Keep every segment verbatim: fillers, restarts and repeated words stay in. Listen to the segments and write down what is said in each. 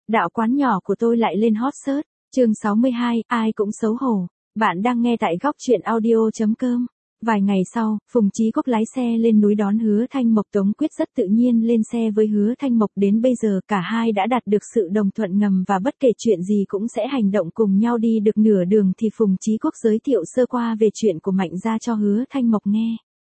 Đạo quán nhỏ của tôi lại lên hot search. Chương sáu mươi hai, ai cũng xấu hổ. Bạn đang nghe tại góc truyện audio chấm com. Vài ngày sau, Phùng Chí Quốc lái xe lên núi đón Hứa Thanh Mộc. Tống Quyết rất tự nhiên lên xe với Hứa Thanh Mộc. Đến bây giờ cả hai đã đạt được sự đồng thuận ngầm và bất kể chuyện gì cũng sẽ hành động cùng nhau. Đi được nửa đường thì Phùng Chí Quốc giới thiệu sơ qua về chuyện của Mạnh gia cho Hứa Thanh Mộc nghe.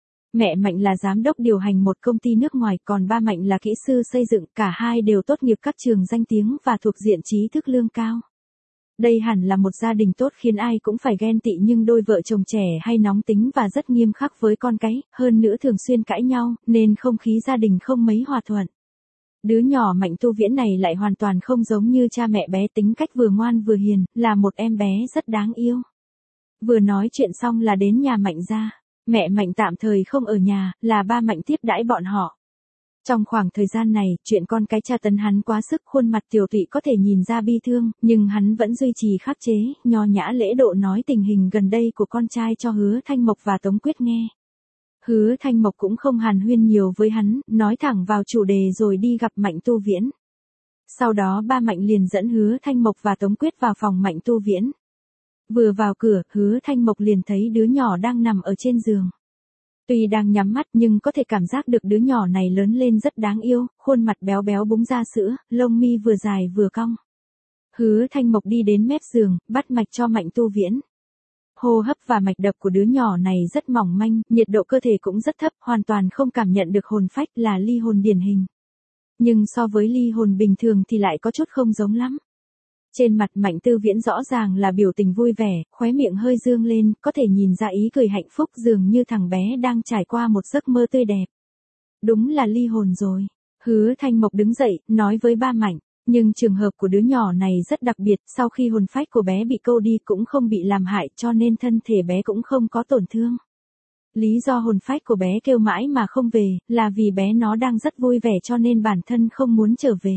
Mẹ Mạnh là giám đốc điều hành một công ty nước ngoài, còn ba Mạnh là kỹ sư xây dựng, cả hai đều tốt nghiệp các trường danh tiếng và thuộc diện trí thức lương cao. Đây hẳn là một gia đình tốt khiến ai cũng phải ghen tị, nhưng đôi vợ chồng trẻ hay nóng tính và rất nghiêm khắc với con cái, hơn nữa thường xuyên cãi nhau, nên không khí gia đình không mấy hòa thuận. Đứa nhỏ Mạnh Tu Viễn này lại hoàn toàn không giống như cha mẹ bé, tính cách vừa ngoan vừa hiền, là một em bé rất đáng yêu. Vừa nói chuyện xong là đến nhà Mạnh gia. Mẹ Mạnh tạm thời không ở nhà, là ba Mạnh tiếp đãi bọn họ. Trong khoảng thời gian này, chuyện con cái tra tấn hắn quá sức, khuôn mặt Tiểu Tụy có thể nhìn ra bi thương, nhưng hắn vẫn duy trì khắc chế, nho nhã lễ độ nói tình hình gần đây của con trai cho Hứa Thanh Mộc và Tống Quyết nghe. Hứa Thanh Mộc cũng không hàn huyên nhiều với hắn, nói thẳng vào chủ đề rồi đi gặp Mạnh Tu Viễn. Sau đó ba Mạnh liền dẫn Hứa Thanh Mộc và Tống Quyết vào phòng Mạnh Tu Viễn. Vừa vào cửa, Hứa Thanh Mộc liền thấy đứa nhỏ đang nằm ở trên giường. Tuy đang nhắm mắt nhưng có thể cảm giác được đứa nhỏ này lớn lên rất đáng yêu, khuôn mặt béo béo búng ra sữa, lông mi vừa dài vừa cong. Hứa Thanh Mộc đi đến mép giường, bắt mạch cho Mạnh Tu Viễn. Hô hấp và mạch đập của đứa nhỏ này rất mỏng manh, nhiệt độ cơ thể cũng rất thấp, hoàn toàn không cảm nhận được hồn phách, là ly hồn điển hình. Nhưng so với ly hồn bình thường thì lại có chút không giống lắm. Trên mặt Mạnh Tu Viễn rõ ràng là biểu tình vui vẻ, khóe miệng hơi dương lên, có thể nhìn ra ý cười hạnh phúc, dường như thằng bé đang trải qua một giấc mơ tươi đẹp. Đúng là ly hồn rồi. Hứa Thanh Mộc đứng dậy, nói với ba Mạnh, nhưng trường hợp của đứa nhỏ này rất đặc biệt, sau khi hồn phách của bé bị câu đi cũng không bị làm hại, cho nên thân thể bé cũng không có tổn thương. Lý do hồn phách của bé kêu mãi mà không về, là vì bé nó đang rất vui vẻ cho nên bản thân không muốn trở về.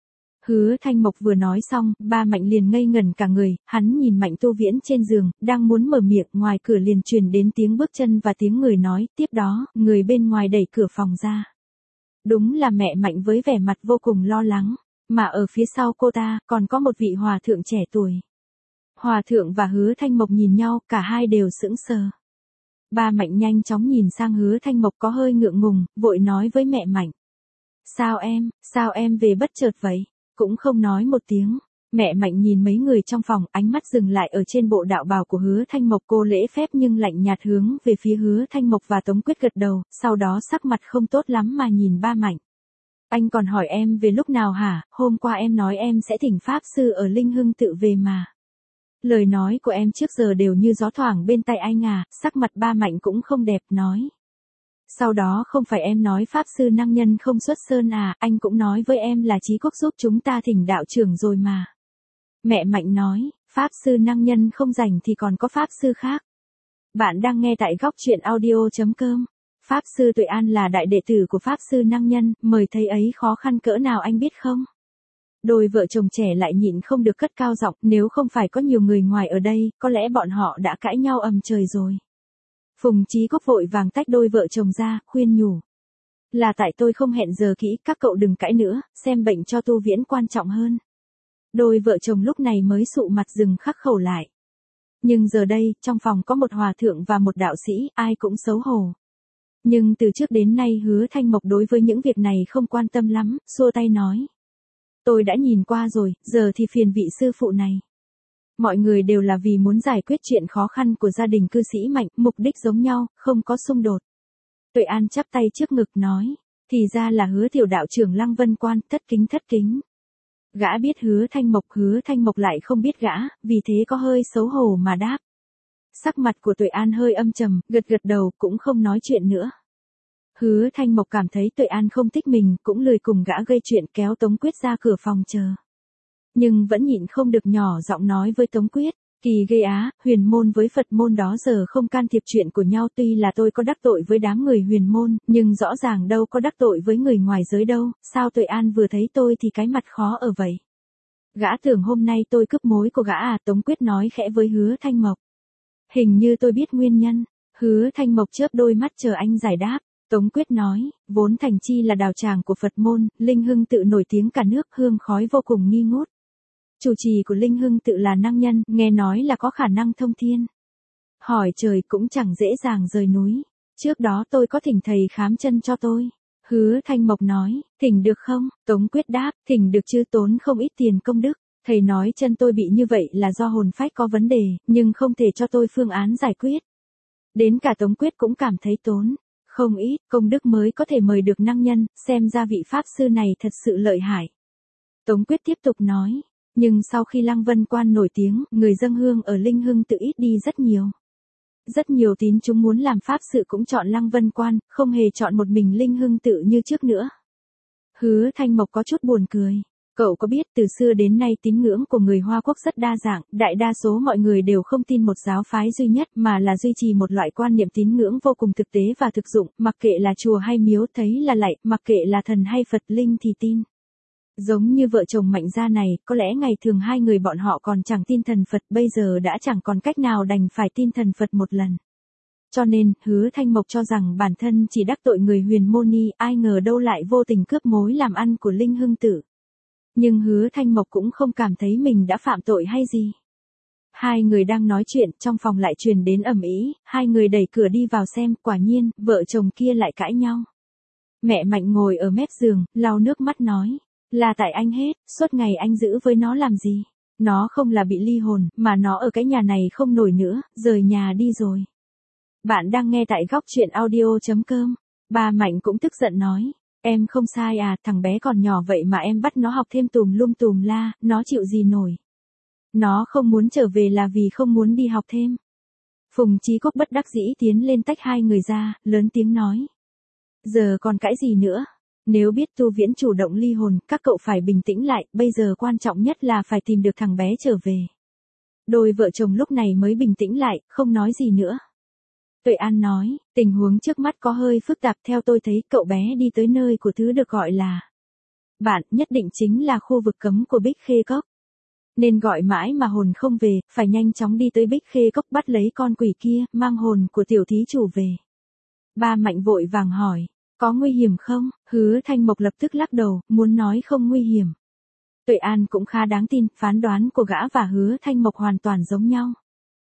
Hứa Thanh Mộc vừa nói xong, ba Mạnh liền ngây ngẩn cả người, hắn nhìn Mạnh Tu Viễn trên giường, đang muốn mở miệng, ngoài cửa liền truyền đến tiếng bước chân và tiếng người nói, tiếp đó, người bên ngoài đẩy cửa phòng ra. Đúng là mẹ Mạnh với vẻ mặt vô cùng lo lắng, mà ở phía sau cô ta, còn có một vị hòa thượng trẻ tuổi. Hòa thượng và Hứa Thanh Mộc nhìn nhau, cả hai đều sững sờ. Ba Mạnh nhanh chóng nhìn sang Hứa Thanh Mộc có hơi ngượng ngùng, vội nói với mẹ Mạnh. Sao em, sao em về bất chợt vậy? Cũng không nói một tiếng. Mẹ Mạnh nhìn mấy người trong phòng, ánh mắt dừng lại ở trên bộ đạo bào của Hứa Thanh Mộc. Cô lễ phép nhưng lạnh nhạt hướng về phía Hứa Thanh Mộc và Tống Quyết gật đầu, sau đó sắc mặt không tốt lắm mà nhìn ba Mạnh. Anh còn hỏi em về lúc nào hả? Hôm qua em nói em sẽ thỉnh Pháp Sư ở Linh Hưng tự về mà. Lời nói của em trước giờ đều như gió thoảng bên tai anh à, sắc mặt ba Mạnh cũng không đẹp, nói. Sau đó không phải em nói Pháp Sư Năng Nhân không xuất sơn à, anh cũng nói với em là Chí Quốc giúp chúng ta thỉnh đạo trưởng rồi mà. Mẹ Mạnh nói, Pháp Sư Năng Nhân không rảnh thì còn có Pháp Sư khác. Bạn đang nghe tại góc truyện audio chấm com. Pháp Sư Tuệ An là đại đệ tử của Pháp Sư Năng Nhân, mời thấy ấy khó khăn cỡ nào anh biết không? Đôi vợ chồng trẻ lại nhịn không được cất cao giọng, nếu không phải có nhiều người ngoài ở đây, có lẽ bọn họ đã cãi nhau ầm trời rồi. Phùng Chí Quốc vội vàng tách đôi vợ chồng ra, khuyên nhủ. Là tại tôi không hẹn giờ kỹ, các cậu đừng cãi nữa, xem bệnh cho Tu Viễn quan trọng hơn. Đôi vợ chồng lúc này mới sụ mặt dừng khắc khẩu lại. Nhưng giờ đây, trong phòng có một hòa thượng và một đạo sĩ, ai cũng xấu hổ. Nhưng từ trước đến nay Hứa Thanh Mộc đối với những việc này không quan tâm lắm, xua tay nói. Tôi đã nhìn qua rồi, giờ thì phiền vị sư phụ này. Mọi người đều là vì muốn giải quyết chuyện khó khăn của gia đình cư sĩ Mạnh, mục đích giống nhau, không có xung đột. Tuệ An chắp tay trước ngực nói, thì ra là Hứa tiểu đạo trưởng Lăng Vân Quan, thất kính thất kính. Gã biết Hứa Thanh Mộc, Hứa Thanh Mộc lại không biết gã, vì thế có hơi xấu hổ mà đáp. Sắc mặt của Tuệ An hơi âm trầm, gật gật đầu, cũng không nói chuyện nữa. Hứa Thanh Mộc cảm thấy Tuệ An không thích mình, cũng lười cùng gã gây chuyện, kéo Tống Quyết ra cửa phòng chờ. Nhưng vẫn nhịn không được nhỏ giọng nói với Tống Quyết, kỳ ghê á, huyền môn với Phật môn đó giờ không can thiệp chuyện của nhau, tuy là tôi có đắc tội với đám người huyền môn, nhưng rõ ràng đâu có đắc tội với người ngoài giới đâu, sao Tuệ An vừa thấy tôi thì cái mặt khó ở vậy. Gã tưởng hôm nay tôi cướp mối của gã à, Tống Quyết nói khẽ với Hứa Thanh Mộc. Hình như tôi biết nguyên nhân. Hứa Thanh Mộc chớp đôi mắt chờ anh giải đáp. Tống Quyết nói, vốn Thành Chi là đạo tràng của Phật môn, Linh Hưng Tự nổi tiếng cả nước, hương khói vô cùng nghi ngút. Chủ trì của Linh Hưng Tự là năng nhân, nghe nói là có khả năng thông thiên. Hỏi trời cũng chẳng dễ dàng rời núi. Trước đó tôi có thỉnh thầy khám chân cho tôi. Hứa Thanh Mộc nói, thỉnh được không? Tống Quyết đáp, thỉnh được chứ, tốn không ít tiền công đức. Thầy nói chân tôi bị như vậy là do hồn phách có vấn đề, nhưng không thể cho tôi phương án giải quyết. Đến cả Tống Quyết cũng cảm thấy tốn không ít công đức mới có thể mời được năng nhân, xem ra vị pháp sư này thật sự lợi hại. Tống Quyết tiếp tục nói, nhưng sau khi Lăng Vân Quan nổi tiếng, người dâng hương ở Linh Hưng Tự ít đi rất nhiều. Rất nhiều tín chúng muốn làm pháp sự cũng chọn Lăng Vân Quan, không hề chọn một mình Linh Hưng Tự như trước nữa. Hứa Thanh Mộc có chút buồn cười. Cậu có biết từ xưa đến nay tín ngưỡng của người Hoa Quốc rất đa dạng, đại đa số mọi người đều không tin một giáo phái duy nhất mà là duy trì một loại quan niệm tín ngưỡng vô cùng thực tế và thực dụng, mặc kệ là chùa hay miếu thấy là lạy, mặc kệ là thần hay Phật linh thì tin. Giống như vợ chồng Mạnh gia này, có lẽ ngày thường hai người bọn họ còn chẳng tin thần Phật, bây giờ đã chẳng còn cách nào đành phải tin thần Phật một lần. Cho nên, Hứa Thanh Mộc cho rằng bản thân chỉ đắc tội người Huyền Môn Ni, ai ngờ đâu lại vô tình cướp mối làm ăn của Linh Hưng Tự. Nhưng Hứa Thanh Mộc cũng không cảm thấy mình đã phạm tội hay gì. Hai người đang nói chuyện, trong phòng lại truyền đến ầm ĩ, hai người đẩy cửa đi vào xem, quả nhiên, vợ chồng kia lại cãi nhau. Mẹ Mạnh ngồi ở mép giường, lau nước mắt nói, là tại anh hết, suốt ngày anh giữ với nó làm gì? Nó không là bị ly hồn, mà nó ở cái nhà này không nổi nữa, rời nhà đi rồi. Bạn đang nghe tại góc truyện audio chấm com. Bà Mạnh cũng tức giận nói, em không sai à, thằng bé còn nhỏ vậy mà em bắt nó học thêm tùm lum tùm la, nó chịu gì nổi. Nó không muốn trở về là vì không muốn đi học thêm. Phùng Chí Quốc bất đắc dĩ tiến lên tách hai người ra, lớn tiếng nói. Giờ còn cãi gì nữa? Nếu biết Tu Viễn chủ động ly hồn, các cậu phải bình tĩnh lại, bây giờ quan trọng nhất là phải tìm được thằng bé trở về. Đôi vợ chồng lúc này mới bình tĩnh lại, không nói gì nữa. Tuệ An nói, tình huống trước mắt có hơi phức tạp, theo tôi thấy cậu bé đi tới nơi của thứ được gọi là bạn, nhất định chính là khu vực cấm của Bích Khê Cốc. Nên gọi mãi mà hồn không về, phải nhanh chóng đi tới Bích Khê Cốc bắt lấy con quỷ kia, mang hồn của tiểu thí chủ về. Ba Mạnh vội vàng hỏi, có nguy hiểm không? Hứa Thanh Mộc lập tức lắc đầu, muốn nói không nguy hiểm. Tuệ An cũng khá đáng tin, phán đoán của gã và Hứa Thanh Mộc hoàn toàn giống nhau.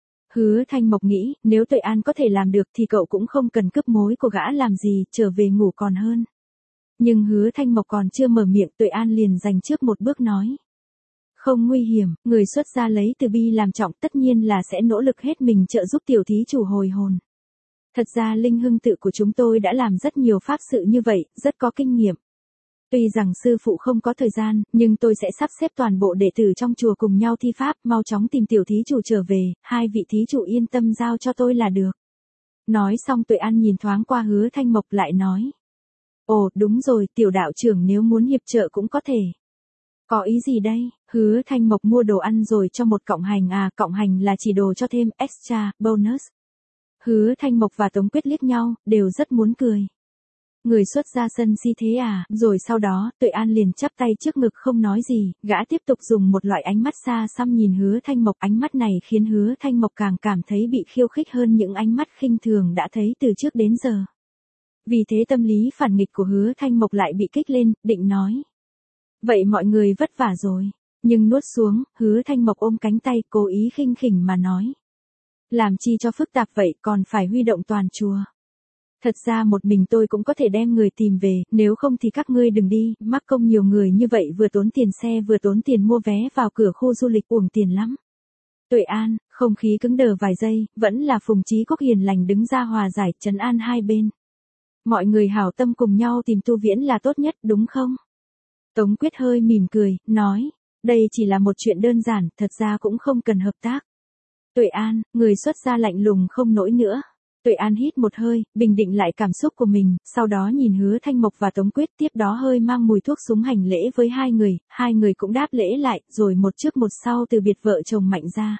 Hứa Thanh Mộc nghĩ, nếu Tuệ An có thể làm được thì cậu cũng không cần cướp mối của gã làm gì, trở về ngủ còn hơn. Nhưng Hứa Thanh Mộc còn chưa mở miệng, Tuệ An liền giành trước một bước nói. Không nguy hiểm, người xuất gia lấy từ bi làm trọng, tất nhiên là sẽ nỗ lực hết mình trợ giúp tiểu thí chủ hồi hồn. Thật ra Linh Hưng Tự của chúng tôi đã làm rất nhiều pháp sự như vậy, rất có kinh nghiệm. Tuy rằng sư phụ không có thời gian, nhưng tôi sẽ sắp xếp toàn bộ đệ tử trong chùa cùng nhau thi pháp, mau chóng tìm tiểu thí chủ trở về, hai vị thí chủ yên tâm giao cho tôi là được. Nói xong Tuệ An nhìn thoáng qua Hứa Thanh Mộc lại nói. Ồ, đúng rồi, tiểu đạo trưởng nếu muốn hiệp trợ cũng có thể. Có ý gì đây? Hứa Thanh Mộc mua đồ ăn rồi cho một cộng hành à, cộng hành là chỉ đồ cho thêm, extra, bonus. Hứa Thanh Mộc và Tống Quyết liếc nhau, đều rất muốn cười. Người xuất ra sân si thế à, rồi sau đó, Tuệ An liền chắp tay trước ngực không nói gì, gã tiếp tục dùng một loại ánh mắt xa xăm nhìn Hứa Thanh Mộc, ánh mắt này khiến Hứa Thanh Mộc càng cảm thấy bị khiêu khích hơn những ánh mắt khinh thường đã thấy từ trước đến giờ. Vì thế tâm lý phản nghịch của Hứa Thanh Mộc lại bị kích lên, định nói. Vậy mọi người vất vả rồi, nhưng nuốt xuống, Hứa Thanh Mộc ôm cánh tay cố ý khinh khỉnh mà nói. Làm chi cho phức tạp vậy, còn phải huy động toàn chùa. Thật ra một mình tôi cũng có thể đem người tìm về, nếu không thì các ngươi đừng đi, mắc công nhiều người như vậy vừa tốn tiền xe vừa tốn tiền mua vé vào cửa khu du lịch uổng tiền lắm. Tuệ An, không khí cứng đờ vài giây, vẫn là Phùng Chí Quốc hiền lành đứng ra hòa giải, trấn an hai bên. Mọi người hảo tâm cùng nhau tìm Tu Viễn là tốt nhất, đúng không? Tống Quyết hơi mỉm cười, nói, đây chỉ là một chuyện đơn giản, thật ra cũng không cần hợp tác. Tuệ An, người xuất gia lạnh lùng không nổi nữa. Tuệ An hít một hơi, bình định lại cảm xúc của mình, sau đó nhìn Hứa Thanh Mộc và Tống Quyết, tiếp đó hơi mang mùi thuốc súng hành lễ với hai người, hai người cũng đáp lễ lại, rồi một trước một sau từ biệt vợ chồng Mạnh ra.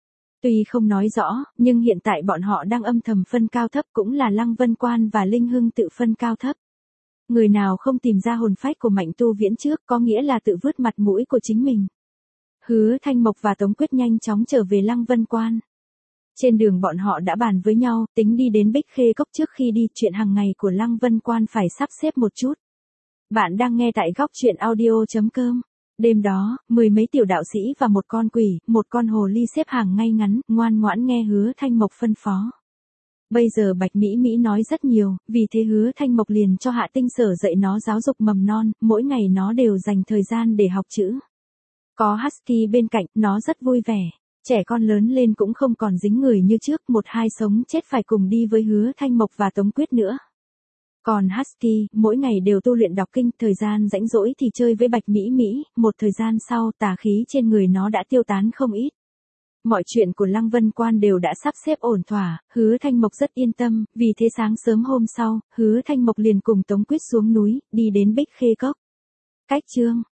Tuy không nói rõ, nhưng hiện tại bọn họ đang âm thầm phân cao thấp, cũng là Lăng Vân Quan và Linh Hưng Tự phân cao thấp. Người nào không tìm ra hồn phách của Mạnh Tu Viễn trước có nghĩa là tự vứt mặt mũi của chính mình. Hứa Thanh Mộc và Tống Quyết nhanh chóng trở về Lăng Vân Quan. Trên đường bọn họ đã bàn với nhau, tính đi đến Bích Khê Cốc trước khi đi, chuyện hàng ngày của Lăng Vân Quan phải sắp xếp một chút. Bạn đang nghe tại góc chuyện audio.com. Đêm đó, mười mấy tiểu đạo sĩ và một con quỷ, một con hồ ly xếp hàng ngay ngắn, ngoan ngoãn nghe Hứa Thanh Mộc phân phó. Bây giờ Bạch Mỹ Mỹ nói rất nhiều, vì thế Hứa Thanh Mộc liền cho Hạ Tinh Sở dạy nó giáo dục mầm non, mỗi ngày nó đều dành thời gian để học chữ. Có Husky bên cạnh, nó rất vui vẻ. Trẻ con lớn lên cũng không còn dính người như trước, một hai sống chết phải cùng đi với Hứa Thanh Mộc và Tống Quyết nữa. Còn Husky, mỗi ngày đều tu luyện đọc kinh, thời gian rảnh rỗi thì chơi với Bạch Mỹ Mỹ, một thời gian sau tà khí trên người nó đã tiêu tán không ít. Mọi chuyện của Lăng Vân Quan đều đã sắp xếp ổn thỏa, Hứa Thanh Mộc rất yên tâm, vì thế sáng sớm hôm sau, Hứa Thanh Mộc liền cùng Tống Quyết xuống núi, đi đến Bích Khê Cốc. Cách chương